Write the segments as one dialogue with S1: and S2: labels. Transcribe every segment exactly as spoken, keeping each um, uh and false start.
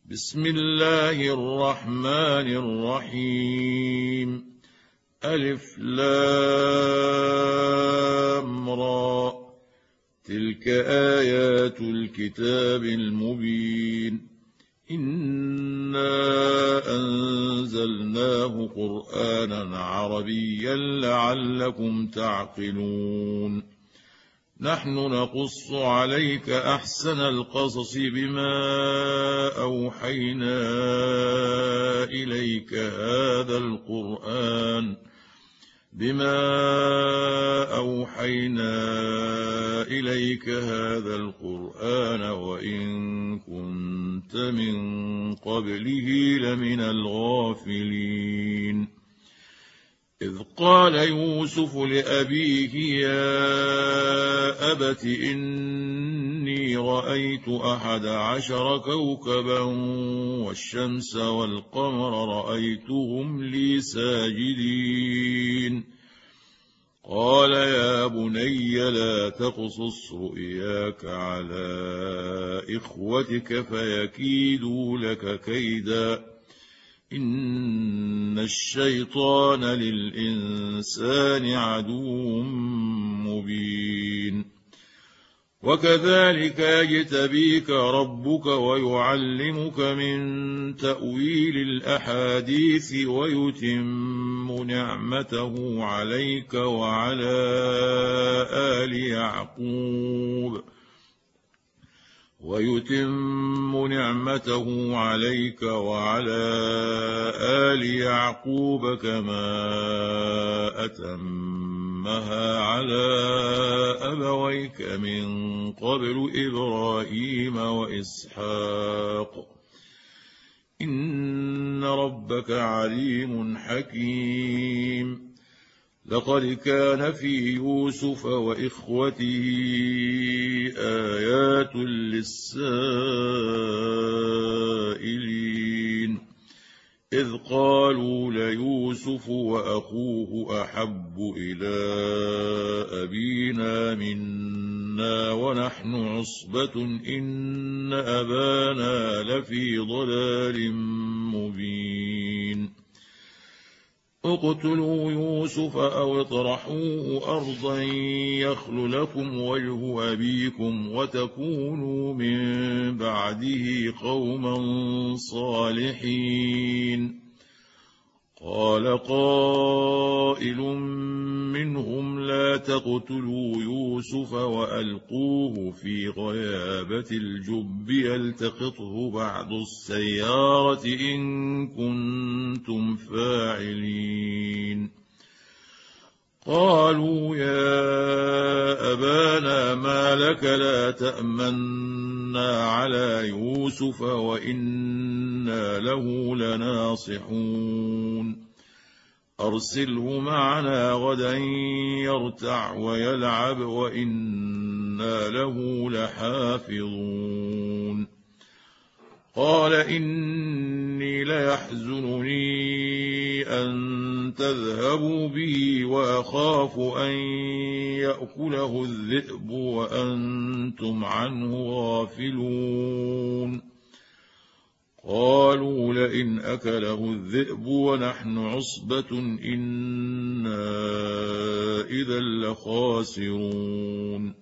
S1: بسم الله الرحمن الرحيم. ألف لام را، تلك آيات الكتاب المبين. إنا أنزلناه قرآنا عربيا لعلكم تعقلون. نحن نقص عليك أحسن القصص بما أوحينا إليك هذا القرآن بما أوحينا إليك هذا القرآن وإن كنت من قبله لمن الغافلين. إذ قال يوسف لأبيه يا أبت إني رأيت أحد عشر كوكبا والشمس والقمر رأيتهم لي ساجدين. قال يا بني لا تقصص رؤياك على إخوتك فيكيدوا لك كيدا إن الشيطان للإنسان عدو مبين. وكذلك يجتبيك ربك ويعلمك من تأويل الأحاديث ويتم نعمته عليك وعلى آل يعقوب ويتم نعمته عليك وعلى آل يعقوب كما أتمها على أبويك من قبل إبراهيم وإسحاق إن ربك عليم حكيم. لقد كان في يوسف وإخوته آيات للسائلين إذ قالوا ليوسف وأخوه أحب إلى أبينا منا ونحن عصبة إن أبانا لفي ضلال مبين. اقتلوا يوسف أو اطرحوه أرضا يخل لكم وجه أبيكم وتكونوا من بعده قوما صالحين. قال قائل منهم لا تقتلوا يوسف وألقوه في غيابة الجب يلتقطه بعض السيارة إن كنتم فاعلين. قالوا يا أبانا ما لك لا تأمنا على يوسف وإنا له لناصحون. أرسله معنا غدا يرتع ويلعب وإنا له لحافظون. قال إني ليحزنني أن تذهبوا به وأخاف أن يأكله الذئب وأنتم عنه غافلون. قالوا لئن أكله الذئب ونحن عصبة إنا إذا لخاسرون.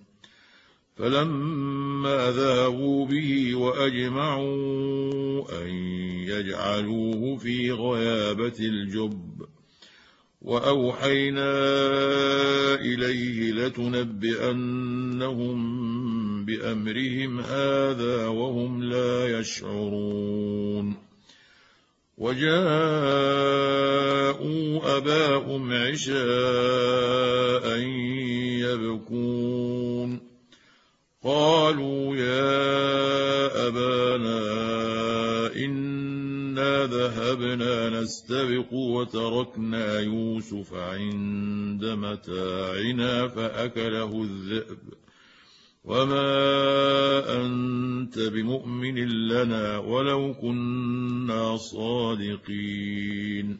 S1: فلما ذهبوا به وأجمعوا أن يجعلوه في غيابة الجب وأوحينا إليه لتنبئنهم بأمرهم هذا وهم لا يشعرون. وجاءوا أباهم عشاء يبكون. قالوا يا أبانا إنا ذهبنا نستبق وتركنا يوسف عند متاعنا فأكله الذئب وما أنت بمؤمن لنا ولو كنا صادقين.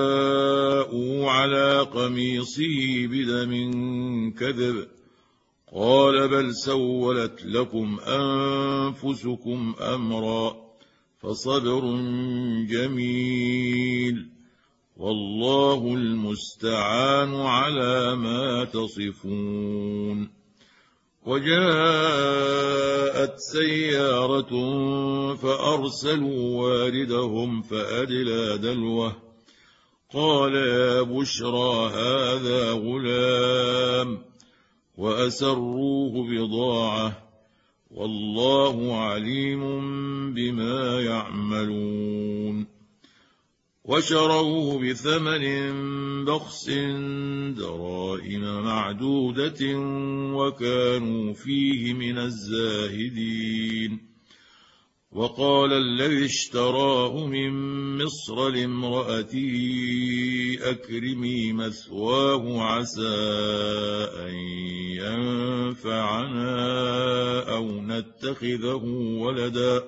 S1: وجاءوا على قميصه بدم كذب قال بل سولت لكم أنفسكم أمرا فصبر جميل والله المستعان على ما تصفون. وجاءت سيارة فأرسلوا واردهم فأدلى دلوه قال يا بشرى هذا غلام وأسروه بضاعة والله عليم بما يعملون. وشروه بثمن بخس دراهم معدودة وكانوا فيه من الزاهدين. وقال الذي اشتراه من مصر لامرأته أكرمي مثواه عسى أن ينفعنا أو نتخذه ولدا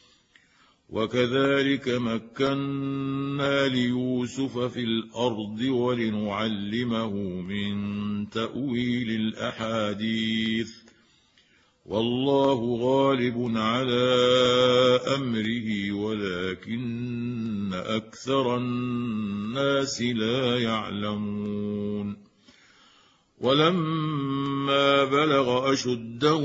S1: وكذلك مكنا ليوسف في الأرض ولنعلمه من تأويل الأحاديث والله غالب على أمره ولكن أكثر الناس لا يعلمون. ولما بلغ أشده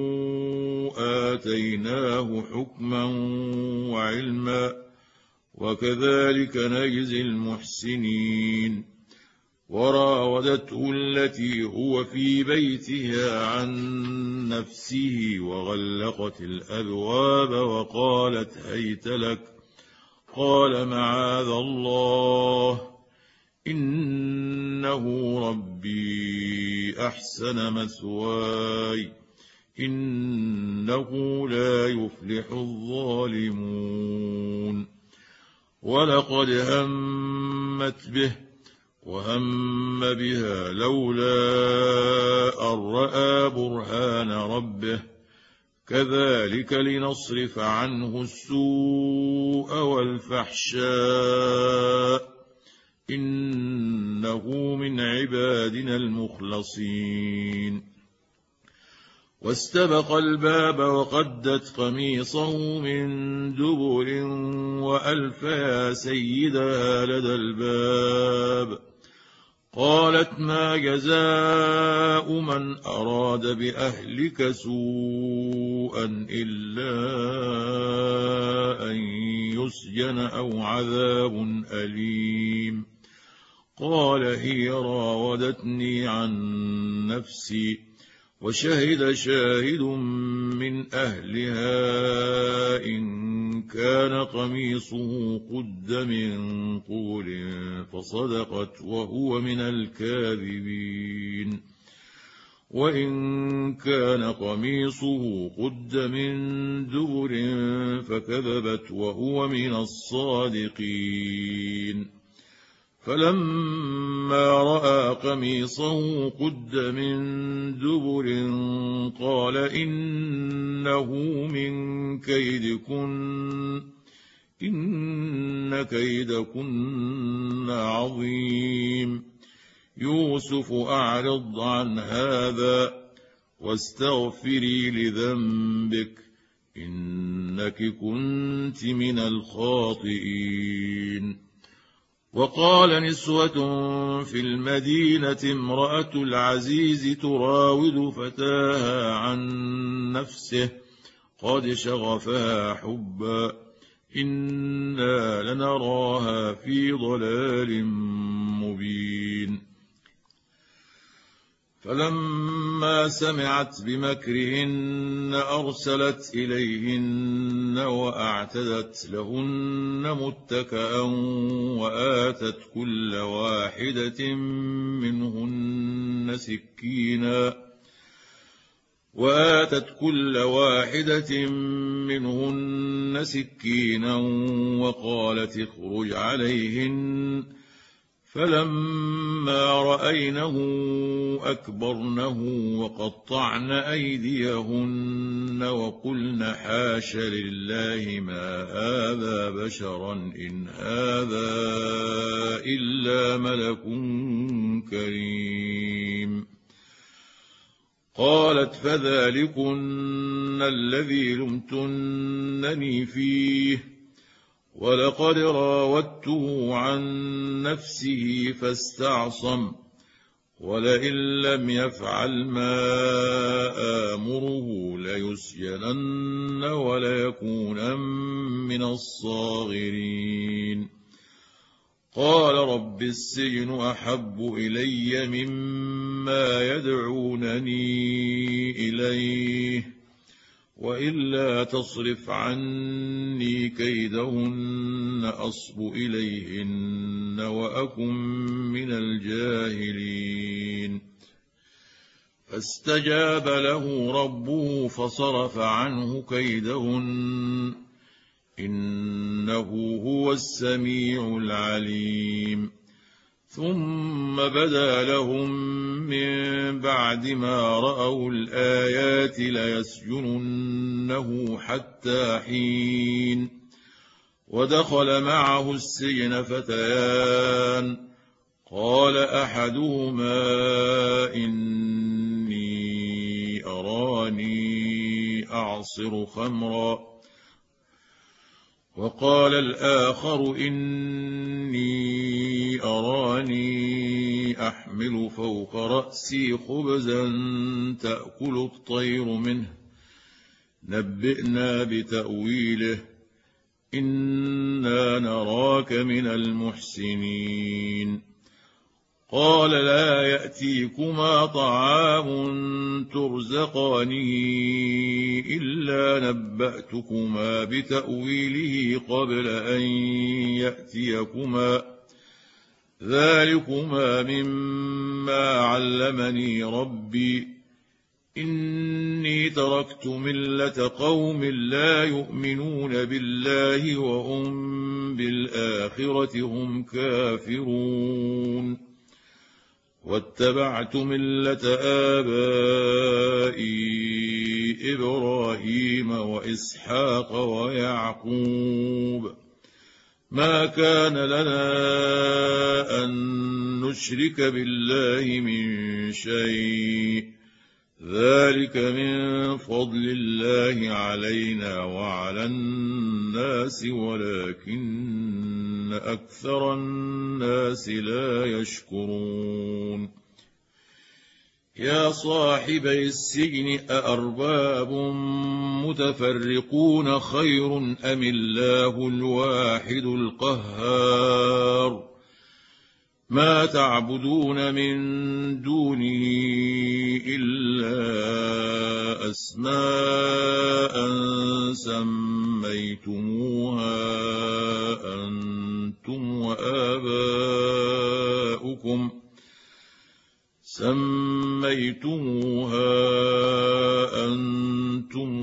S1: آتيناه حكما وعلما وكذلك نجزي المحسنين. وراودته التي هو في بيتها عن نفسه وغلقت الأبواب وقالت هيت لك قال معاذ الله إنه ربي أحسن مثواي إنه لا يفلح الظالمون. ولقد همت به وهم بها لولا أن رأى برهان ربه كذلك لنصرف عنه السوء والفحشاء إنه من عبادنا المخلصين. واستبق الباب وقدت قميصه من دبر وألف يا سيدها لدى الباب قالت ما جزاء من أراد بأهلك سوءا إلا أن يسجن أو عذاب أليم. قال هي راودتني عن نفسي وشهد شاهد من أهلها إن كان قميصه قد من قبل فصدقت وهو من الكاذبين وإن كان قميصه قد من دبر فكذبت وهو من الصادقين. فلما رأى قميصه قد من دبر قال إنه من كيدكن إن كيدكن عظيم. يوسف أعرض عن هذا واستغفري لذنبك إنك كنت من الخاطئين. وقال نسوة في المدينة امرأة العزيز تراود فتاها عن نفسه قد شغفها حبا إنا لنراها في ضلال مبين. فلما سمعت بمكرهن أرسلت إليهن وأعتدت لهن متكأ وآتت كل واحدة منهن سكينا وآتت كل واحدة منهن سكينا وقالت اخرج عليهن فلما رأينه أكبرنه وقطعن أيديهن وقلن حاش لله ما هذا بشرا إن هذا إلا ملك كريم. قالت فذلكن الذي لمتنني فيه ولقد راودته عن نفسه فاستعصم ولئن لم يفعل ما آمره ليسجنن وليكونن من الصاغرين. قال رب السجن أحب إلي مما يدعونني إليه وإلا تصرف عني كيدهن أصب إليهن وأكن من الجاهلين. فاستجاب له ربه فصرف عنه كيدهن إنه هو السميع العليم. ثم بدا لهم من بعد ما رأوا الآيات ليسجننه حتى حين. ودخل معه السجن فتيان قال أحدهما إني أراني أعصر خمرا وقال الآخر إني أراني أحمل فوق رأسي خبزا تأكل الطير منه نبئنا بتأويله إنا نراك من المحسنين. قال لا يأتيكما طعام ترزقانه إلا نبأتكما بتأويله قبل أن يأتيكما ذلكما مما علمني ربي إني تركت ملة قوم لا يؤمنون بالله وهم بالآخرة هم كافرون واتبعت ملة آبائي إبراهيم وإسحاق ويعقوب ما كان لنا أن نشرك بالله من شيء ذلك من فضل الله علينا وعلى الناس ولكن أكثر الناس لا يشكرون. يا صاحبي السجن أأرباب متفرقون خير أم الله الواحد القهار ما تعبدون من دونه إلا أسماء سميتموها أنتم وآباؤكم سميتموها أنتم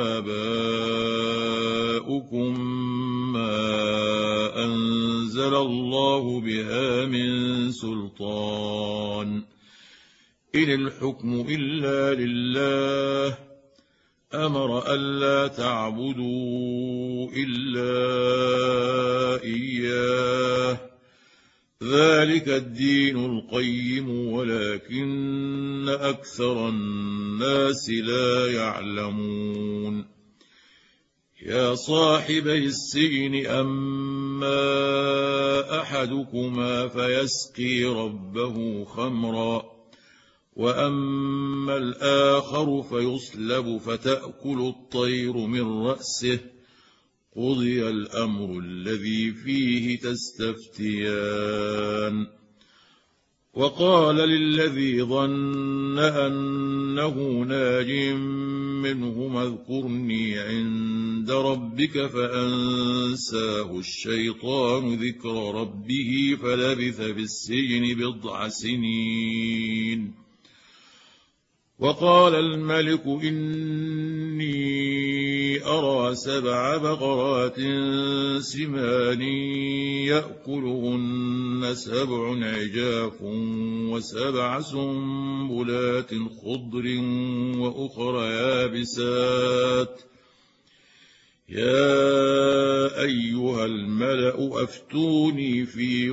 S1: وآباؤكم ما أنزل الله بها من سلطان إن الحكم إلا لله أمر ألا تعبدوا إلا إياه ذلك الدين القيم ولكن أكثر الناس لا يعلمون. يا صاحبي السجن أما أحدكما فيسقي ربه خمرا وأما الآخر فيصلب فتأكل الطير من رأسه قضي الأمر الذي فيه تستفتيان. وقال للذي ظن أنه ناج منهما اذكرني عند ربك فأنساه الشيطان ذكر ربه فلبث في السجن بضع سنين. وقال الملك إني أرى سبع بقرات سمان يأكلهن سبع عجاف وسبع سنبلات خضر وأخر يابسات يا أيها الملأ أفتوني في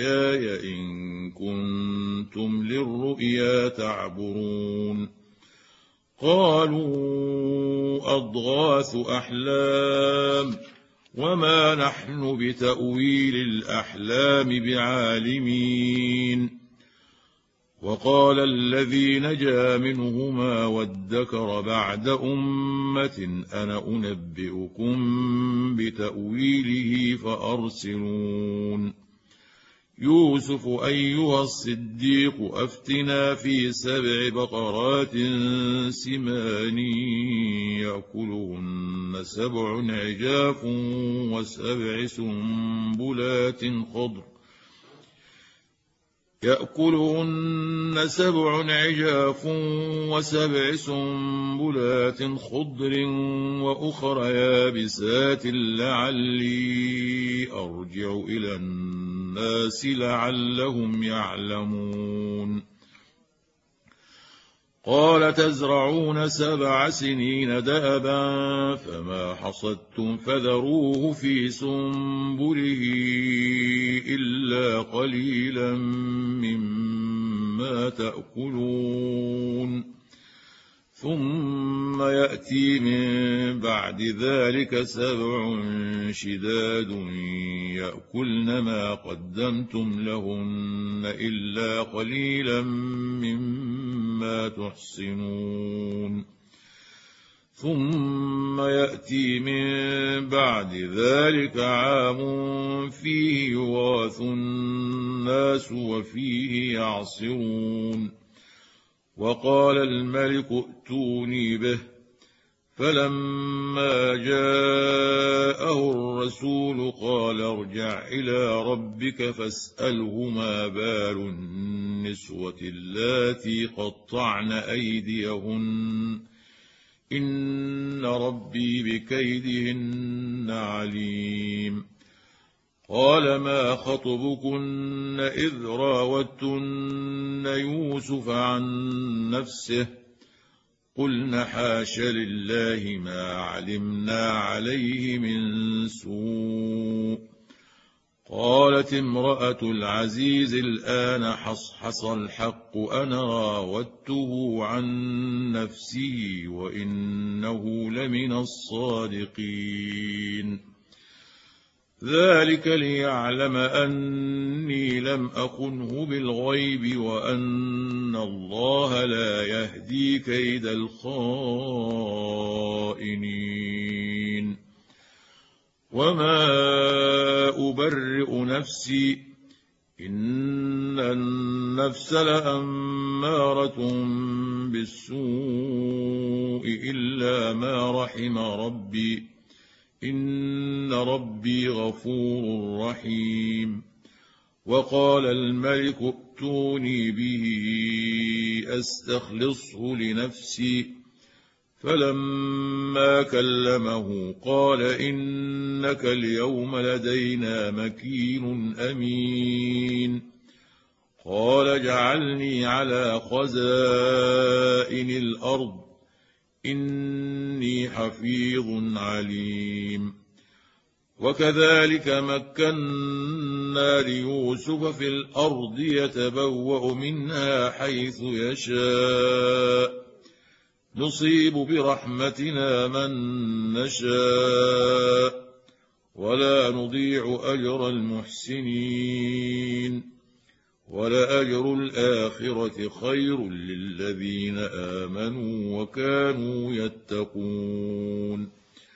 S1: رؤياي إن كنتم للرؤيا تعبرون. قالوا أضغاث أحلام وما نحن بتأويل الأحلام بعالمين. وقال الذي نجا منهما وادكر بعد أمة أنا أنبئكم بتأويله فأرسلون. يوسف أيها الصديق أفتنا في سبع بقرات سمان يأكلهن سبع عجاف وسبع سنبلات خضر يأكلهن سبع عجاف وسبع سنبلات خضر وأخر يابسات لعلي أرجع إلى الناس لعلهم يعلمون. قال تزرعون سبع سنين دأبا فما حصدتم فذروه في سنبله إلا قليلا مما تأكلون. ثم يأتي من بعد ذلك سبع شداد يأكلن ما قدمتم لهن إلا قليلا مما تحصنون. ثم يأتي من بعد ذلك عام فيه يغاث الناس وفيه يعصرون. وقال الملك ائتوني به. فلما جاءه الرسول قال ارجع إلى ربك فاسأله ما بال النسوة اللاتي قطعن أيديهن إن ربي بكيدهن عليم. قال ما خطبكن إذ راوتن يوسف عن نفسه قلن حاش لله ما علمنا عليه من سوء. قالت امرأة العزيز الآن حصحص الحق أنا راودته عن نفسه وإنه لمن الصادقين. ذلك ليعلم أني لم أخنه بالغيب وأن الله لا يهدي كيد الخائنين. وما أبرئ نفسي إن النفس لأمارة بالسوء إلا ما رحم ربي إن ربي غفور رحيم. وقال الملك ائتوني به أستخلصه لنفسي. فلما كلمه قال إنك اليوم لدينا مكين أمين. قال اجعلني على خزائن الأرض إني حفيظ عليم. وكذلك مكنا ليوسف في الأرض يتبوأ منها حيث يشاء نصيب برحمتنا من نشاء ولا نضيع أجر المحسنين. ولأجر الآخرة خير للذين آمنوا وكانوا يتقون.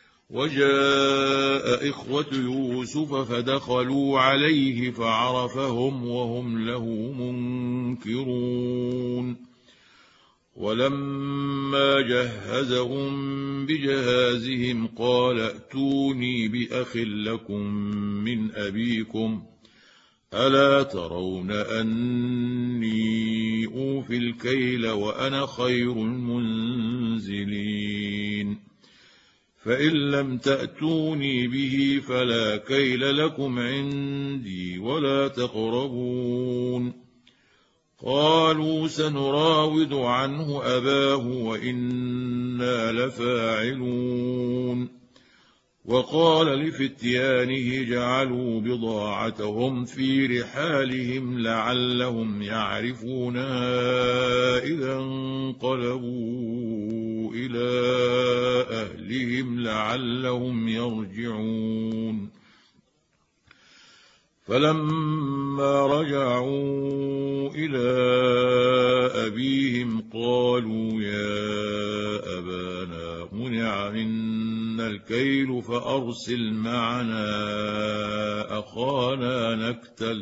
S1: وجاء إخوة يوسف فدخلوا عليه فعرفهم وهم له منكرون. ولما جهزهم بجهازهم قال ائتوني بأخ لكم من أبيكم ألا ترون أني أوفي الكيل وأنا خير المنزلين. فإن لم تأتوني به فلا كيل لكم عندي ولا تقربون. قالوا سنراود عنه أباه وإنا لفاعلون. وقال لفتيانه جعلوا بضاعتهم في رحالهم لعلهم يعرفونها إذا انقلبوا ردوا إلى أهلهم لعلهم يرجعون فلما رجعوا إلى أبيهم قالوا يا أبانا منع منا الكيل فأرسل معنا أخانا نكتل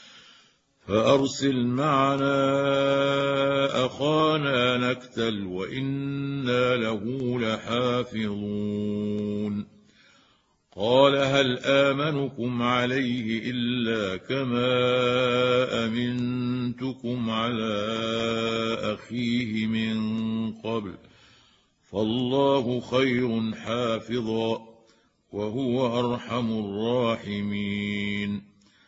S1: فأرسل معنا أخانا نكتل وإنا له لحافظون قال هل آمنكم عليه إلا كما أمنتكم على أخيه من قبل فالله خير حافظا وهو أرحم الراحمين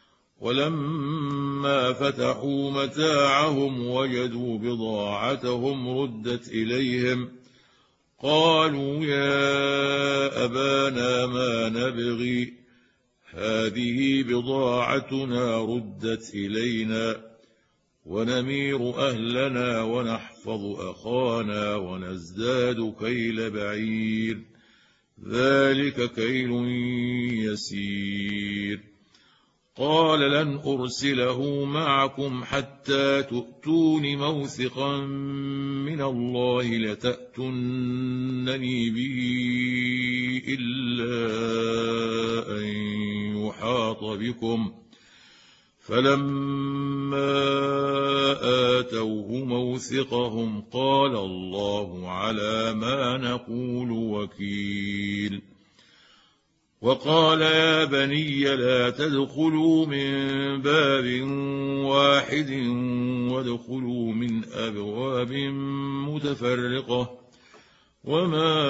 S1: ولما فتحوا متاعهم وجدوا بضاعتهم ردت إليهم قالوا يا أبانا ما نبغي هذه بضاعتنا ردت إلينا ونمير أهلنا ونحفظ أخانا ونزداد كيل بعير ذلك كيل يسير قال لن أرسله معكم حتى تؤتون موثقا من الله لتأتونني به إلا أن يحاط بكم فلما آتوه موثقهم قال الله على ما نقول وكيل وقال يا بني لا تدخلوا من باب واحد وادخلوا من أبواب متفرقة وما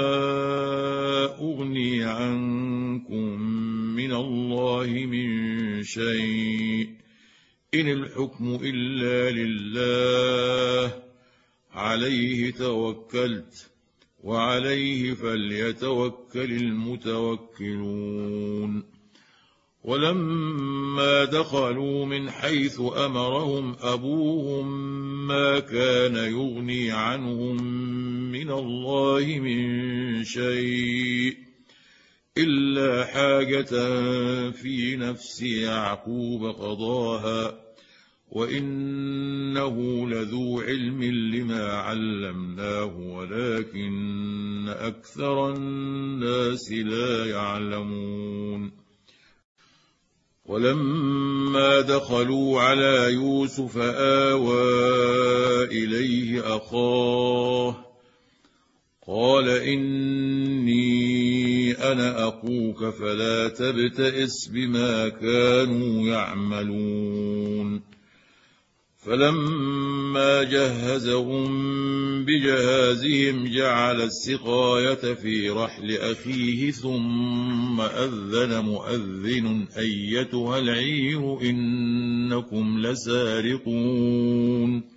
S1: أغني عنكم من الله من شيء إن الحكم إلا لله عليه توكلت وعليه فليتوكل المتوكلون ولما دخلوا من حيث أمرهم أبوهم ما كان يغني عنهم من الله من شيء إلا حاجة في نفس يعقوب قضاها وإنه لذو علم لما علمناه ولكن أكثر الناس لا يعلمون ولما دخلوا على يوسف آوى إليه أخاه قال إني أنا أخوك فلا تبتئس بما كانوا يعملون فلما جهزهم بجهازهم جعل السقاية في رحل أخيه ثم أذن مؤذن أيتها العير إنكم لسارقون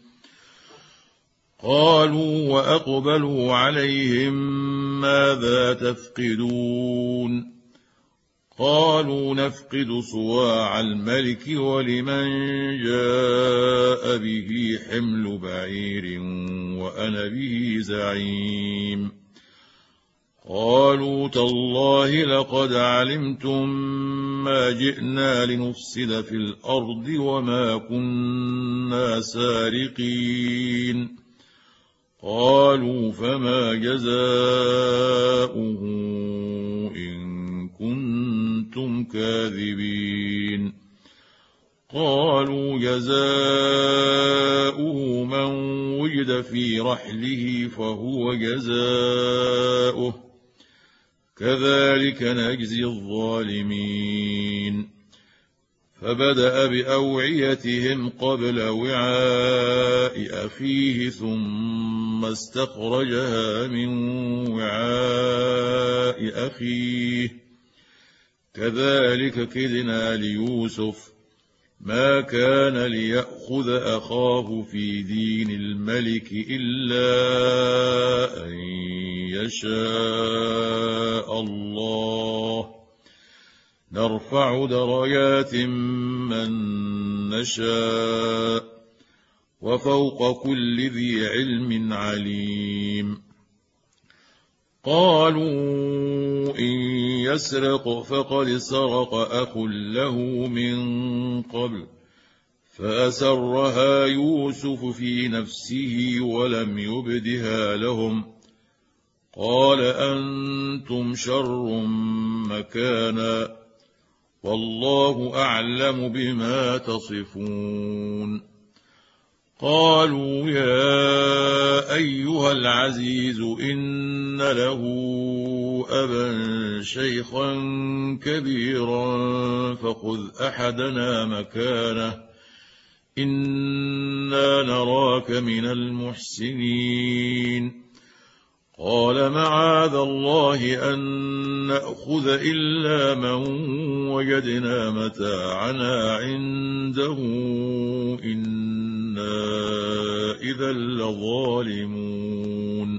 S1: قالوا وأقبلوا عليهم ماذا تفقدون قالوا نفقد صواع الملك ولمن جاء به حمل بعير وأنا به زعيم قالوا تالله لقد علمتم ما جئنا لنفسد في الأرض وما كنا سارقين قالوا فما جزاؤه إن كنتم كاذبين قالوا جزاؤه من وجد في رحله فهو جزاؤه كذلك نجزي الظالمين فبدأ بأوعيتهم قبل وعاء أخيه ثم استخرجها من وعاء أخيه كذلك كدنا ليوسف ما كان ليأخذ أخاه في دين الملك إلا أن يشاء الله نرفع درجات من نشاء وفوق كل ذي علم عليم قالوا إن يسرق فقد سرق أخ له من قبل فأسرها يوسف في نفسه ولم يبدها لهم قال أنتم شر مكانا والله أعلم بما تصفون. قالوا يا أيها العزيز إن له أبا شيخا كبيرا فخذ أحدنا مكانه إنا نراك من المحسنين. قال معاذ الله أن نأخذ إلا من وجدنا متاعنا عنده إنا إذا لظالمون.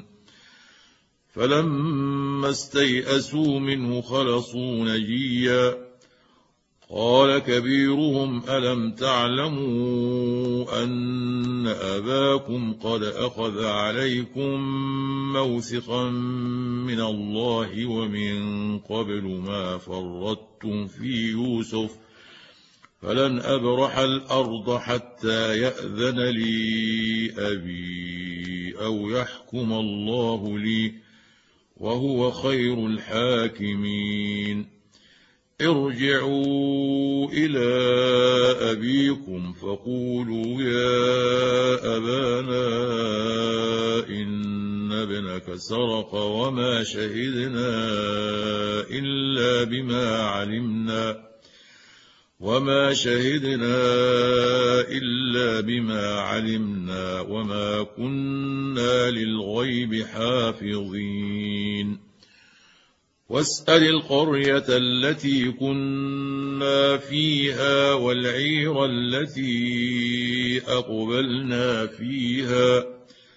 S1: فلما استيئسوا منه خلصوا نجيا قال كبيرهم ألم تعلموا أن أباكم قد أخذ عليكم موثقا من الله ومن قبل ما فرطتم في يوسف فلن أبرح الأرض حتى يأذن لي أبي أو يحكم الله لي وهو خير الحاكمين. ارجعوا إلى أبيكم فقولوا يا أبانا إن ابنك سرق وما شهدنا إلا بما علمنا وما شهدنا إلا بما علمنا وما كنا للغيب حافظين. واسأل القرية التي كنا فيها والعير التي أقبلنا فيها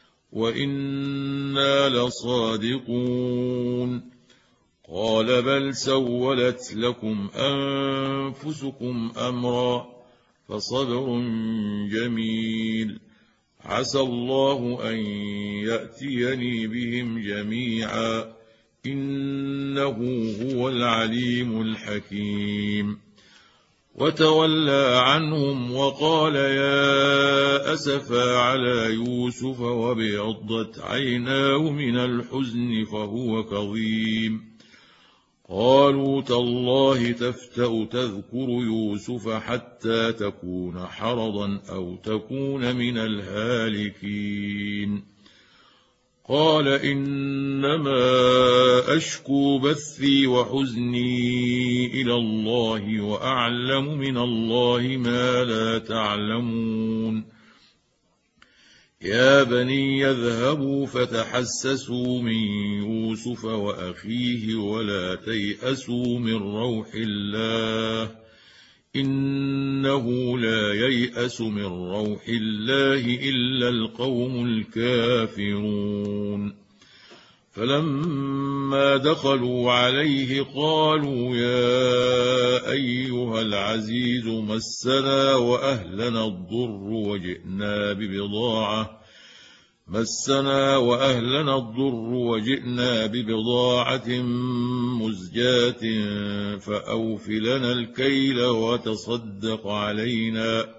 S1: وإنا لصادقون. قال بل سولت لكم أنفسكم أمرا فصبر جميل عسى الله أن يأتيني بهم جميعا إنه هو العليم الحكيم. وتولى عنهم وقال يا أسفى على يوسف وابيضت عيناه من الحزن فهو كظيم. قالوا تالله تفتأ تذكر يوسف حتى تكون حرضا أو تكون من الهالكين. قال إنما أشكو بثي وحزني إلى الله وأعلم من الله ما لا تعلمون. يا بني يذهبوا فتحسسوا من يوسف وأخيه ولا تيأسوا من روح الله إنه لا ييأس من روح الله إلا القوم الكافرون. فلما دخلوا عليه قالوا يا أيها العزيز مسنا وأهلنا الضر وجئنا ببضاعة مسنا وأهلنا الضر وجئنا ببضاعة مزجاة فأوف لنا الكيل وتصدق علينا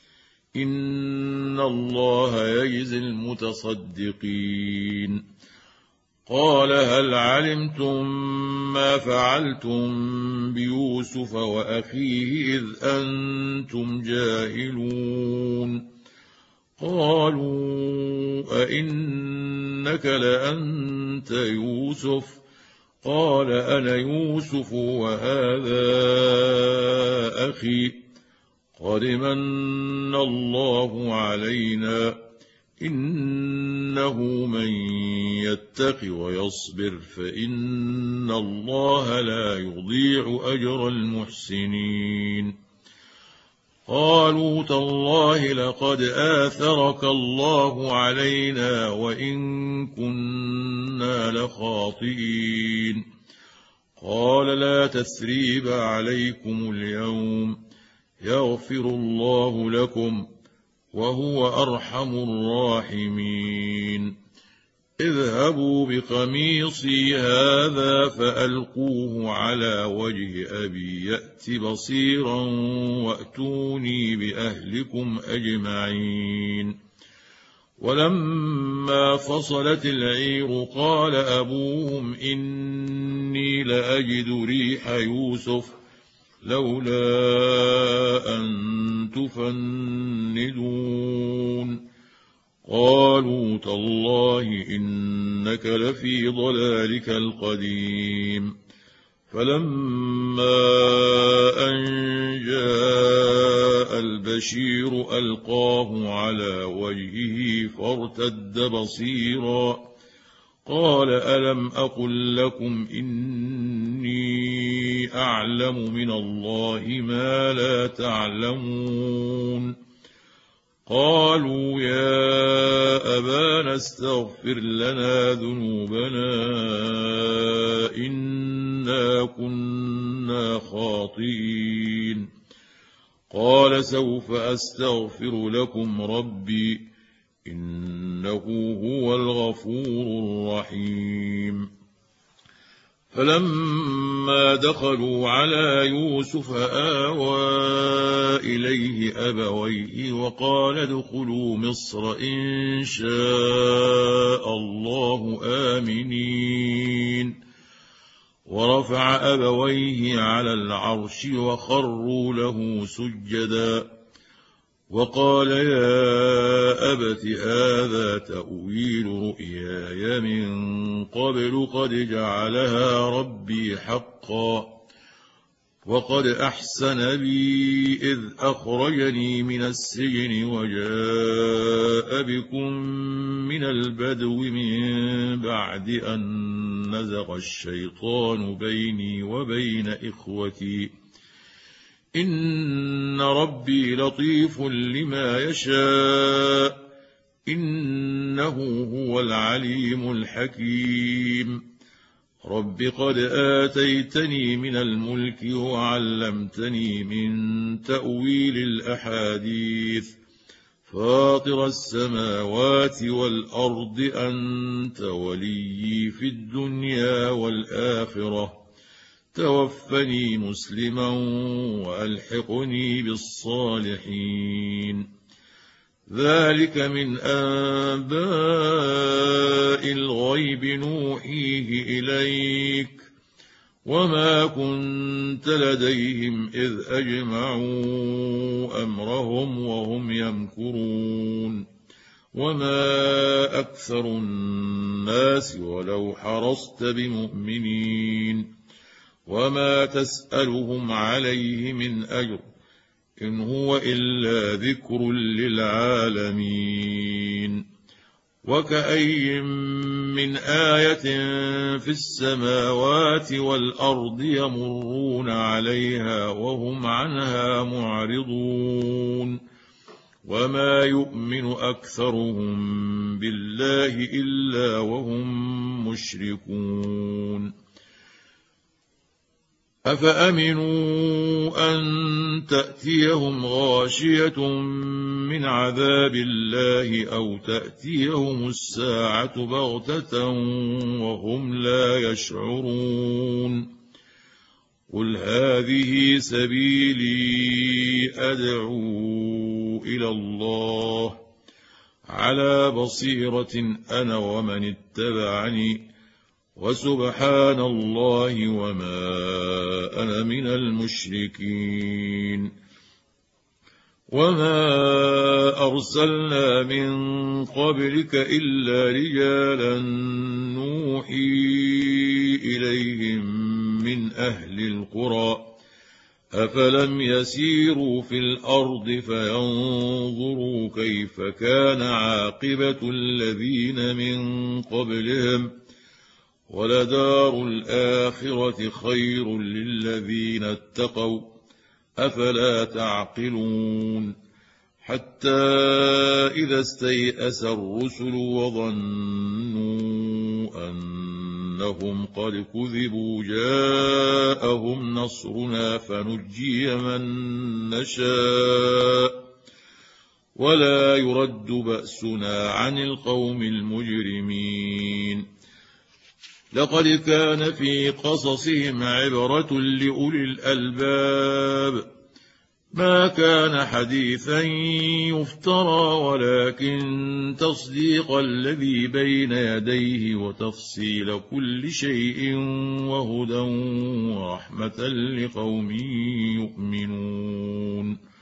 S1: إن الله يجزي المتصدقين. قال هل علمتم ما فعلتم بيوسف وأخيه إذ أنتم جاهلون. قالوا أئنك لأنت يوسف قال أنا يوسف وهذا أخي قد من الله علينا إنه من يتق ويصبر فإن الله لا يضيع أجر المحسنين. قالوا تالله لقد آثرك الله علينا وإن كنا لخاطئين. قال لا تثريب عليكم اليوم يغفر الله لكم وهو أرحم الراحمين. اذهبوا بقميصي هذا فألقوه على وجه أبي يأت بصيرا وأتوني بأهلكم أجمعين. ولما فصلت العير قال أبوهم إني لأجد ريح يوسف لولا أن تفندون. قالوا تالله إنك لفي ضلالك القديم. فلما أن جاء البشير ألقاه على وجهه فارتد بصيرا قال ألم أقل لكم إني أعلم من الله ما لا تعلمون. قالوا يا أبانا استغفر لنا ذنوبنا إنا كنا خاطئين. قال سوف أستغفر لكم ربي إنه هو الغفور الرحيم. فلما دخلوا على يوسف آوى إليه أبويه وقال ادخلوا مصر إن شاء الله آمنين. ورفع أبويه على العرش وخروا له سجدا وقال يا أبت هذا تأويل رؤياي من قبل قد جعلها ربي حقا وقد أحسن بي إذ أخرجني من السجن وجاء بكم من البدو من بعد أن نزغ الشيطان بيني وبين إخوتي إن ربي لطيف لما يشاء إنه هو العليم الحكيم. رب قد آتيتني من الملك وعلمتني من تأويل الأحاديث فاطر السماوات والأرض أنت وليي في الدنيا والآخرة توفني مسلما وألحقني بالصالحين. ذلك من أنباء الغيب نوحيه إليك وما كنت لديهم إذ أجمعوا أمرهم وهم يمكرون. وما أكثر الناس ولو حرصت بمؤمنين وما تسألهم عليه من أجر إن هو إلا ذكر للعالمين. وكأي من آية في السماوات والأرض يمرون عليها وهم عنها معرضون وما يؤمن أكثرهم بالله إلا وهم مشركون. أفأمنوا أن تأتيهم غاشية من عذاب الله أو تأتيهم الساعة بغتة وهم لا يشعرون. قل هذه سبيلي أدعو إلى الله على بصيرة أنا ومن اتبعني وسبحان الله وما أنا من المشركين. وما أرسلنا من قبلك إلا رجالا نوحي إليهم من أهل القرى أفلم يسيروا في الأرض فينظروا كيف كان عاقبة الذين من قبلهم ولدار الآخرة خير للذين اتقوا أفلا تعقلون. حتى إذا استيأس الرسل وظنوا أنهم قد كذبوا جاءهم نصرنا فنجي من نشاء ولا يرد بأسنا عن القوم المجرمين. لقد كان في قصصهم عبرة لأولي الألباب، ما كان حديثا يفترى ولكن تصديق الذي بين يديه وتفصيل كل شيء وهدى ورحمة لقوم يؤمنون.